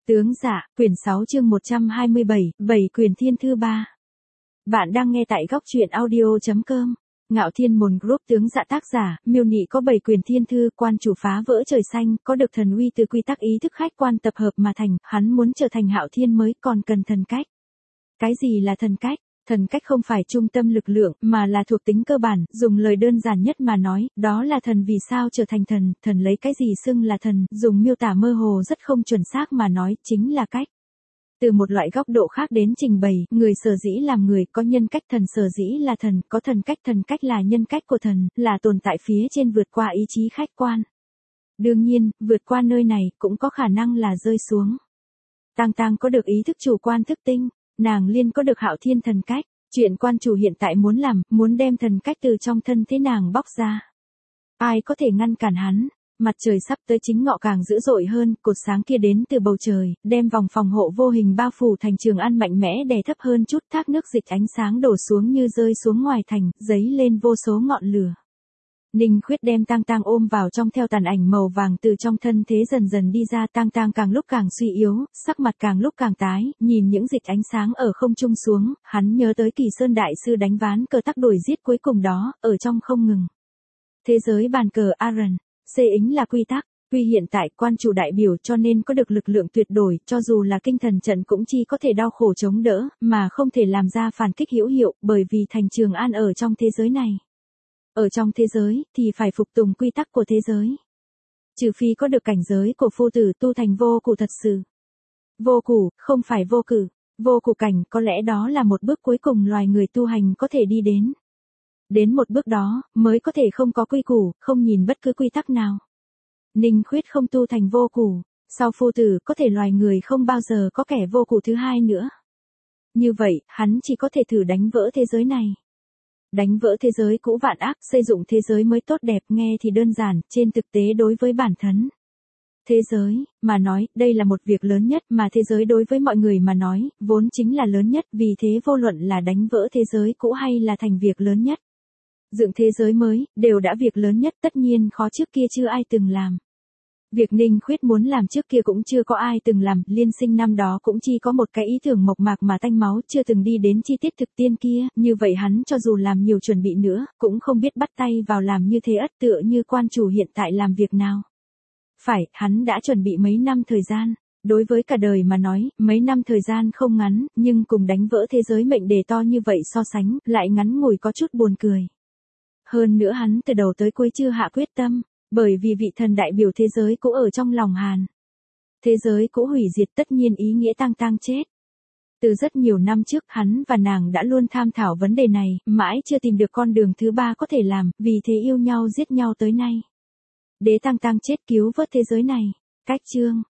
Tướng dạ, quyển 6 chương 127, 7 quyền thiên thư 3. Bạn đang nghe tại góc truyện audio.com. Ngạo Thiên Môn Group. Tướng dạ tác giả, miêu nị có 7 quyền thiên thư, quan chủ phá vỡ trời xanh, có được thần uy từ quy tắc ý thức khách quan tập hợp mà thành, hắn muốn trở thành Hạo Thiên mới còn cần thần cách. Cái gì là thần cách? Thần cách không phải trung tâm lực lượng, mà là thuộc tính cơ bản, dùng lời đơn giản nhất mà nói, đó là thần vì sao trở thành thần, thần lấy cái gì xưng là thần, dùng miêu tả mơ hồ rất không chuẩn xác mà nói, chính là cách. Từ một loại góc độ khác đến trình bày, người sở dĩ làm người, có nhân cách, thần sở dĩ là thần, có thần cách là nhân cách của thần, là tồn tại phía trên vượt qua ý chí khách quan. Đương nhiên, vượt qua nơi này, cũng có khả năng là rơi xuống. Tang Tang có được ý thức chủ quan thức tinh. Nàng Liên có được Hạo Thiên thần cách, chuyện quan chủ hiện tại muốn làm, muốn đem thần cách từ trong thân thế nàng bóc ra. Ai có thể ngăn cản hắn? Mặt trời sắp tới chính ngọ càng dữ dội hơn, cột sáng kia đến từ bầu trời, đem vòng phòng hộ vô hình bao phủ thành Trường An mạnh mẽ đè thấp hơn chút, thác nước dịch ánh sáng đổ xuống như rơi xuống ngoài thành, giấy lên vô số ngọn lửa. Ninh Khuyết đem Tang Tang ôm vào trong, theo tàn ảnh màu vàng từ trong thân thế dần dần đi ra. Tang Tang càng lúc càng suy yếu, sắc mặt càng lúc càng tái, nhìn những dịch ánh sáng ở không trung xuống, hắn nhớ tới Kỳ Sơn đại sư đánh ván cờ tắc đuổi giết cuối cùng đó, ở trong không ngừng. Thế giới bàn cờ Aran, Ính là quy tắc, quy hiện tại quan chủ đại biểu cho nên có được lực lượng tuyệt đối, cho dù là kinh thần trận cũng chỉ có thể đau khổ chống đỡ, mà không thể làm ra phản kích hữu hiệu, bởi vì thành Trường An ở trong thế giới này. Ở trong thế giới, thì phải phục tùng quy tắc của thế giới. Trừ phi có được cảnh giới của phu tử tu thành vô cụ thật sự. Vô cụ, không phải vô cử. Vô cụ cảnh, có lẽ đó là một bước cuối cùng loài người tu hành có thể đi đến. Đến một bước đó, mới có thể không có quy củ, không nhìn bất cứ quy tắc nào. Ninh Khuyết không tu thành vô cụ. Sau phu tử, có thể loài người không bao giờ có kẻ vô cụ thứ hai nữa. Như vậy, hắn chỉ có thể thử đánh vỡ thế giới này. Đánh vỡ thế giới cũ vạn ác, xây dựng thế giới mới tốt đẹp, nghe thì đơn giản, trên thực tế đối với bản thân. Thế giới, mà nói, đây là một việc lớn nhất, mà thế giới đối với mọi người mà nói, vốn chính là lớn nhất, vì thế vô luận là đánh vỡ thế giới cũ hay là thành việc lớn nhất. Dựng thế giới mới, đều đã việc lớn nhất, tất nhiên khó trước kia chưa ai từng làm. Việc Ninh Khuyết muốn làm trước kia cũng chưa có ai từng làm, Liên Sinh năm đó cũng chỉ có một cái ý tưởng mộc mạc mà tanh máu, chưa từng đi đến chi tiết thực tiên kia, như vậy hắn cho dù làm nhiều chuẩn bị nữa, cũng không biết bắt tay vào làm như thế, ất tựa như quan chủ hiện tại làm việc nào. Phải, hắn đã chuẩn bị mấy năm thời gian, đối với cả đời mà nói, mấy năm thời gian không ngắn, nhưng cùng đánh vỡ thế giới mệnh đề to như vậy so sánh, lại ngắn ngủi có chút buồn cười. Hơn nữa hắn từ đầu tới cuối chưa hạ quyết tâm. Bởi vì vị thần đại biểu thế giới cũ ở trong lòng Hàn. Thế giới cũ hủy diệt tất nhiên ý nghĩa Tang Tang chết. Từ rất nhiều năm trước hắn và nàng đã luôn tham thảo vấn đề này, mãi chưa tìm được con đường thứ ba có thể làm, vì thế yêu nhau giết nhau tới nay. Đế Tang Tang chết cứu vớt thế giới này. Cách chương,